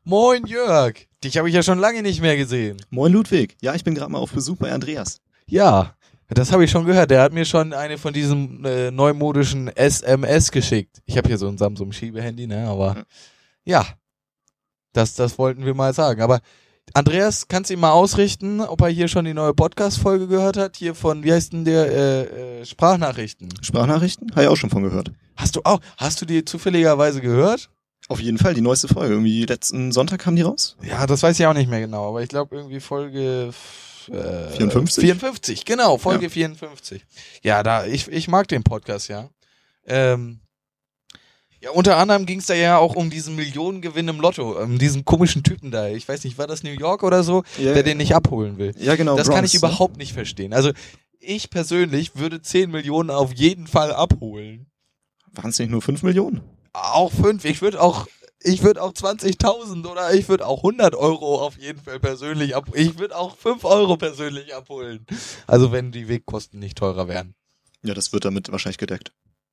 Moin Jörg, dich habe ich ja schon lange nicht mehr gesehen. Moin Ludwig, ja, ich bin gerade mal auf Besuch bei Andreas. Ja, das habe ich schon gehört. Der hat mir schon eine von diesen neumodischen SMS geschickt. Ich habe hier so ein Samsung-Schiebehandy, ne? Aber ja, das wollten wir mal sagen. Aber Andreas, kannst du ihm mal ausrichten, ob er hier schon die neue Podcast-Folge gehört hat? Hier von, wie heißt denn der, Sprachnachrichten. Sprachnachrichten? Habe ich auch schon von gehört. Hast du die zufälligerweise gehört? Auf jeden Fall, die neueste Folge. Irgendwie letzten Sonntag kam die raus? Ja, das weiß ich auch nicht mehr genau, aber ich glaube irgendwie Folge 54? 54, genau, Folge 54. Ja, ich mag den Podcast, ja. Ja, unter anderem ging es da ja auch um diesen Millionengewinn im Lotto, um diesen komischen Typen da. Ich weiß nicht, war das New York oder so, der den nicht abholen will? Ja, genau. Das Bronx, kann ich überhaupt nicht verstehen. Also ich persönlich würde 10 Millionen auf jeden Fall abholen. Waren es nicht nur 5 Millionen? Auch 5. Ich würde auch 20.000 oder ich würde auch 100 Euro auf jeden Fall persönlich abholen. Ich würde auch 5 Euro persönlich abholen. Also wenn die Wegkosten nicht teurer wären. Ja, das wird damit wahrscheinlich gedeckt.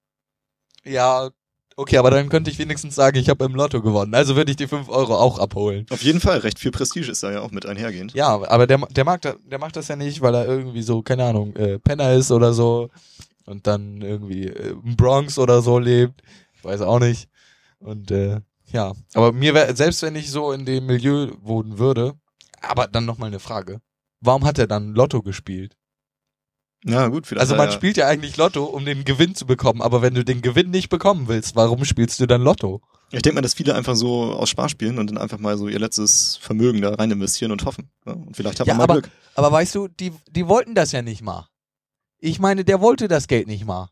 Ja, okay, aber dann könnte ich wenigstens sagen, ich habe im Lotto gewonnen. Also würde ich die 5 Euro auch abholen. Auf jeden Fall, recht viel Prestige ist da ja auch mit einhergehend. Ja, aber der macht das ja nicht, weil er irgendwie so, keine Ahnung, Penner ist oder so und dann irgendwie im Bronx oder so lebt. Ich weiß auch nicht. Und ja, aber mir wäre, selbst wenn ich so in dem Milieu wohnen würde, aber dann nochmal eine Frage. Warum hat er dann Lotto gespielt? Ja, gut, vielleicht. Also man spielt ja eigentlich Lotto, um den Gewinn zu bekommen, aber wenn du den Gewinn nicht bekommen willst, warum spielst du dann Lotto? Ich denke mal, dass viele einfach so aus Spaß spielen und dann einfach mal so ihr letztes Vermögen da rein investieren und hoffen. Ja? Und vielleicht hat man mal Glück. Aber weißt du, die wollten das ja nicht mal. Ich meine, der wollte das Geld nicht mal.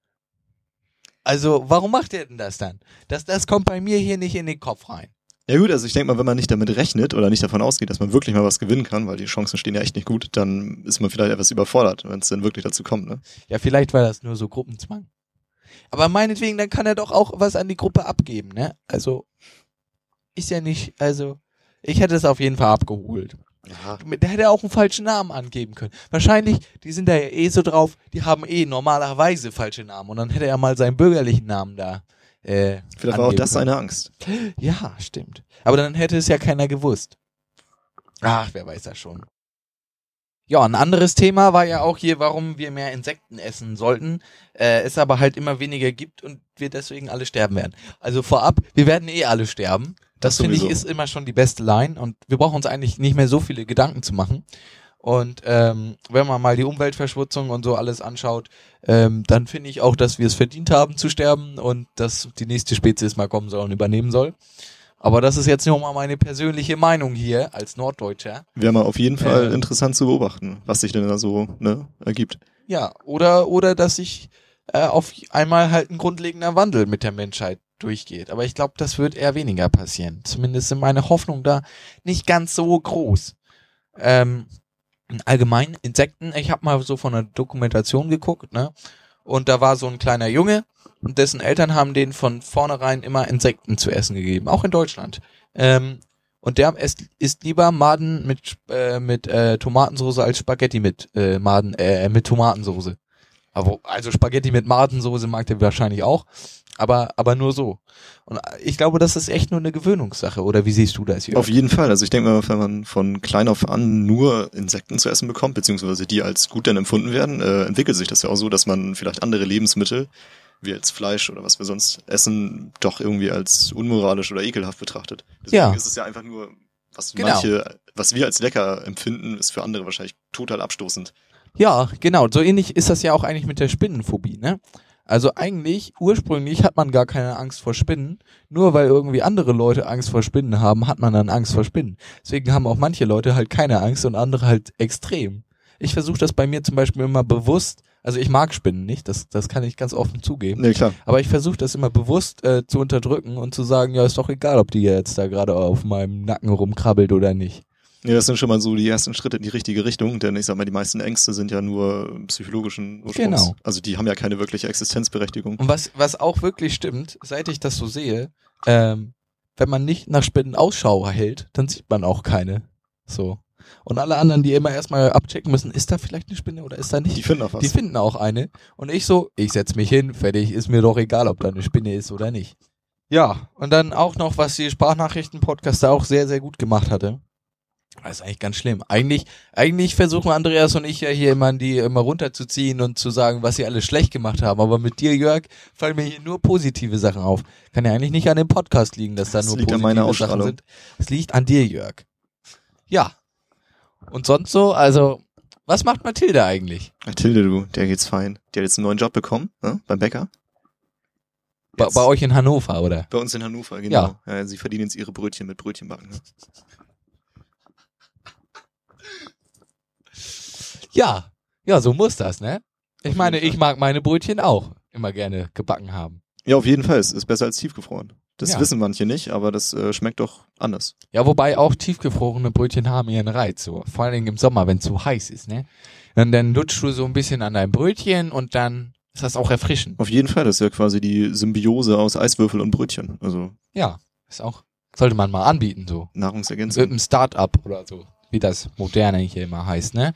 Also, warum macht er denn das dann? Das kommt bei mir hier nicht in den Kopf rein. Ja gut, also ich denke mal, wenn man nicht damit rechnet oder nicht davon ausgeht, dass man wirklich mal was gewinnen kann, weil die Chancen stehen ja echt nicht gut, dann ist man vielleicht etwas überfordert, wenn es dann wirklich dazu kommt, ne? Ja, vielleicht war das nur so Gruppenzwang. Aber meinetwegen, dann kann er doch auch was an die Gruppe abgeben, ne? Also, ist ja nicht, also, ich hätte es auf jeden Fall abgeholt. Ja. Da hätte er auch einen falschen Namen angeben können. Wahrscheinlich, die sind da ja eh so drauf, die haben normalerweise falsche Namen. Und dann hätte er mal seinen bürgerlichen Namen da vielleicht war auch das seine Angst. Ja, stimmt. Aber dann hätte es ja keiner gewusst. Ach, wer weiß das schon. Ja, ein anderes Thema war ja auch hier, warum wir mehr Insekten essen sollten, es aber halt immer weniger gibt und wir deswegen alle sterben werden. Also vorab, wir werden eh alle sterben. Das finde ich ist immer schon die beste Line und wir brauchen uns eigentlich nicht mehr so viele Gedanken zu machen. Und wenn man mal die Umweltverschmutzung und so alles anschaut, dann finde ich auch, dass wir es verdient haben zu sterben und dass die nächste Spezies mal kommen soll und übernehmen soll. Aber das ist jetzt nur mal meine persönliche Meinung hier als Norddeutscher. Wäre mal auf jeden Fall interessant zu beobachten, was sich denn da so ergibt. Ja, oder dass sich auf einmal halt ein grundlegender Wandel mit der Menschheit durchgeht. Aber ich glaube, das wird eher weniger passieren. Zumindest sind meine Hoffnungen da nicht ganz so groß. Allgemein Insekten, ich habe mal so von einer Dokumentation geguckt, ne? Und da war so ein kleiner Junge und dessen Eltern haben denen von vornherein immer Insekten zu essen gegeben, auch in Deutschland. Und der isst lieber Maden mit Tomatensauce als Spaghetti mit Tomatensauce. Also Spaghetti mit Madensoße mag der wahrscheinlich auch, aber nur so. Und ich glaube, das ist echt nur eine Gewöhnungssache, oder wie siehst du das hier? Auf jeden Fall. Also ich denke mal, wenn man von klein auf an nur Insekten zu essen bekommt, beziehungsweise die als gut dann empfunden werden, entwickelt sich das ja auch so, dass man vielleicht andere Lebensmittel, wie jetzt Fleisch oder was wir sonst essen, doch irgendwie als unmoralisch oder ekelhaft betrachtet. Deswegen ist es ja einfach nur, was wir als lecker empfinden, ist für andere wahrscheinlich total abstoßend. Ja, genau. So ähnlich ist das ja auch eigentlich mit der Spinnenphobie, ne? Also eigentlich, ursprünglich hat man gar keine Angst vor Spinnen. Nur weil irgendwie andere Leute Angst vor Spinnen haben, hat man dann Angst vor Spinnen. Deswegen haben auch manche Leute halt keine Angst und andere halt extrem. Ich versuche das bei mir zum Beispiel immer bewusst, also ich mag Spinnen nicht, das kann ich ganz offen zugeben. Nee, klar. Aber ich versuche das immer bewusst zu unterdrücken und zu sagen, ja, ist doch egal, ob die jetzt da gerade auf meinem Nacken rumkrabbelt oder nicht. Ja, das sind schon mal so die ersten Schritte in die richtige Richtung, denn ich sag mal, die meisten Ängste sind ja nur psychologischen Ursprungs. Genau. Also die haben ja keine wirkliche Existenzberechtigung. Und was auch wirklich stimmt, seit ich das so sehe, wenn man nicht nach Spinnen Ausschau hält, dann sieht man auch keine. So. Und alle anderen, die immer erstmal abchecken müssen, ist da vielleicht eine Spinne oder ist da nicht? Die finden auch was. Die finden auch eine. Und ich setz mich hin, fertig, ist mir doch egal, ob da eine Spinne ist oder nicht. Ja, und dann auch noch, was die Sprachnachrichten-Podcaster auch sehr, sehr gut gemacht hatte. Das ist eigentlich ganz schlimm. Eigentlich versuchen Andreas und ich ja hier immer, die immer runterzuziehen und zu sagen, was sie alles schlecht gemacht haben. Aber mit dir, Jörg, fallen mir hier nur positive Sachen auf. Kann ja eigentlich nicht an dem Podcast liegen, dass da nur liegt an positive meiner Sachen Ausstrahlung. sind. Es liegt an dir, Jörg. Ja. Und sonst so, also, was macht Mathilde eigentlich? Mathilde, du, der geht's fein. Die hat jetzt einen neuen Job bekommen, ne? Beim Bäcker. Bei euch in Hannover, oder? Bei uns in Hannover, genau. Ja, sie verdienen jetzt ihre Brötchen mit Brötchenbacken. Ne? Ja, so muss das, ne? Ich meine, ich mag meine Brötchen auch immer gerne gebacken haben. Ja, auf jeden Fall. Es ist besser als tiefgefroren. Das Ja. wissen manche nicht, aber das schmeckt doch anders. Ja, wobei auch tiefgefrorene Brötchen haben ihren Reiz, so. Vor allen Dingen im Sommer, wenn es so heiß ist, ne? Und dann lutschst du so ein bisschen an deinem Brötchen und dann ist das auch erfrischend. Auf jeden Fall. Das ist ja quasi die Symbiose aus Eiswürfel und Brötchen. Also Ja, ist auch, sollte man mal anbieten, so. Mit Nahrungsergänzung. einem Start-up oder so, wie das Moderne hier immer heißt, ne?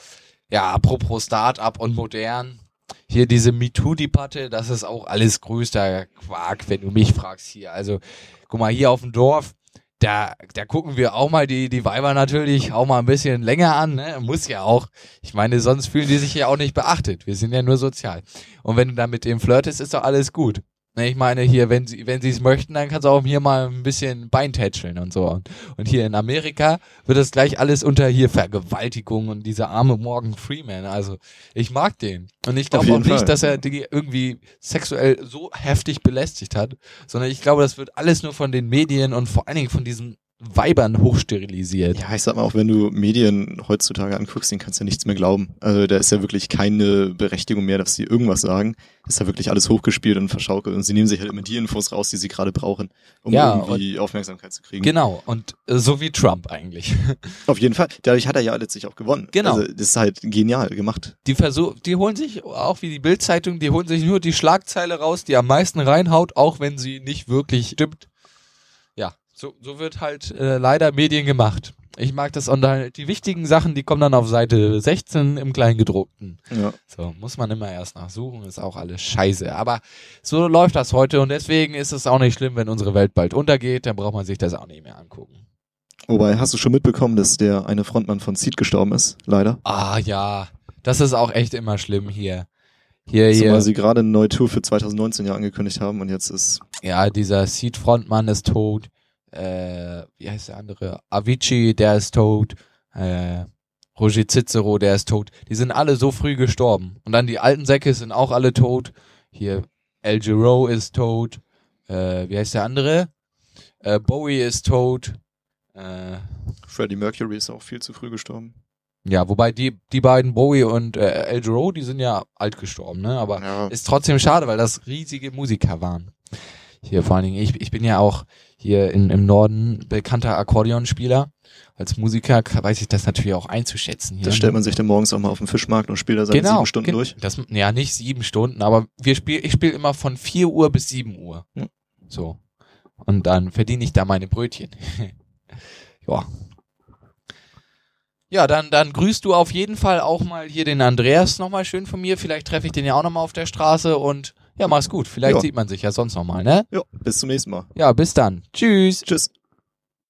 Ja, apropos Start-up und modern. Hier diese MeToo-Debatte, das ist auch alles größter Quark, wenn du mich fragst hier. Also, guck mal, hier auf dem Dorf, da gucken wir auch mal die Weiber natürlich auch mal ein bisschen länger an, ne? Muss ja auch. Ich meine, sonst fühlen die sich ja auch nicht beachtet. Wir sind ja nur sozial. Und wenn du dann mit dem flirtest, ist doch alles gut. Ne, ich meine hier, wenn sie es möchten, dann kannst du auch hier mal ein bisschen Bein tätscheln und so. Und hier in Amerika wird das gleich alles unter hier Vergewaltigung und dieser arme Morgan Freeman. Also ich mag den. Und ich glaube auch jeden nicht, Fall. dass er die irgendwie sexuell so heftig belästigt hat, sondern ich glaube, das wird alles nur von den Medien und vor allen Dingen von diesen Weibern hochsterilisiert. Ja, ich sag mal, auch wenn du Medien heutzutage anguckst, denen kannst du ja nichts mehr glauben. Also da ist ja wirklich keine Berechtigung mehr, dass sie irgendwas sagen. Ist ja wirklich alles hochgespielt und verschaukelt und sie nehmen sich halt immer die Infos raus, die sie gerade brauchen, um Ja, irgendwie Aufmerksamkeit zu kriegen. Genau, und so wie Trump eigentlich. Auf jeden Fall. Dadurch hat er ja letztlich auch gewonnen. Genau. Also das ist halt genial gemacht. Die holen sich, auch wie die Bild-Zeitung, die holen sich nur die Schlagzeile raus, die am meisten reinhaut, auch wenn sie nicht wirklich stimmt. Ja, so wird halt leider Medien gemacht. Ich mag das und dann, die wichtigen Sachen, die kommen dann auf Seite 16 im Kleingedruckten. Ja. So, muss man immer erst nachsuchen, ist auch alles scheiße. Aber so läuft das heute und deswegen ist es auch nicht schlimm, wenn unsere Welt bald untergeht, dann braucht man sich das auch nicht mehr angucken. Wobei, hast du schon mitbekommen, dass der eine Frontmann von Seed gestorben ist? Leider. Ah ja, das ist auch echt immer schlimm hier. Zumal sie gerade eine neue Tour für 2019 ja angekündigt haben und jetzt ist... Ja, dieser Seed-Frontmann ist tot. Wie heißt der andere? Avicii, der ist tot. Roger Cicero, der ist tot. Die sind alle so früh gestorben. Und dann die alten Säcke sind auch alle tot. Hier, El Giro ist tot. Wie heißt der andere? Bowie ist tot. Freddie Mercury ist auch viel zu früh gestorben. Ja, wobei die beiden, Bowie und El Giro, die sind ja alt gestorben, ne? Aber Ja. ist trotzdem schade, weil das riesige Musiker waren. Hier vor allen Dingen, ich bin ja auch hier im Norden bekannter Akkordeonspieler. Als Musiker weiß ich das natürlich auch einzuschätzen. Hier. Das stellt man sich dann morgens auch mal auf den Fischmarkt und spielt da seine 7 Stunden durch. Das, ja, nicht 7 Stunden, aber ich spiele immer von 4 Uhr bis 7 Uhr. Ja. So. Und dann verdiene ich da meine Brötchen. Ja. Ja, dann grüßt du auf jeden Fall auch mal hier den Andreas nochmal schön von mir. Vielleicht treffe ich den ja auch nochmal auf der Straße und ja, mach's gut. Vielleicht Ja. sieht man sich ja sonst nochmal, ne? Ja, bis zum nächsten Mal. Ja, bis dann. Tschüss. Tschüss.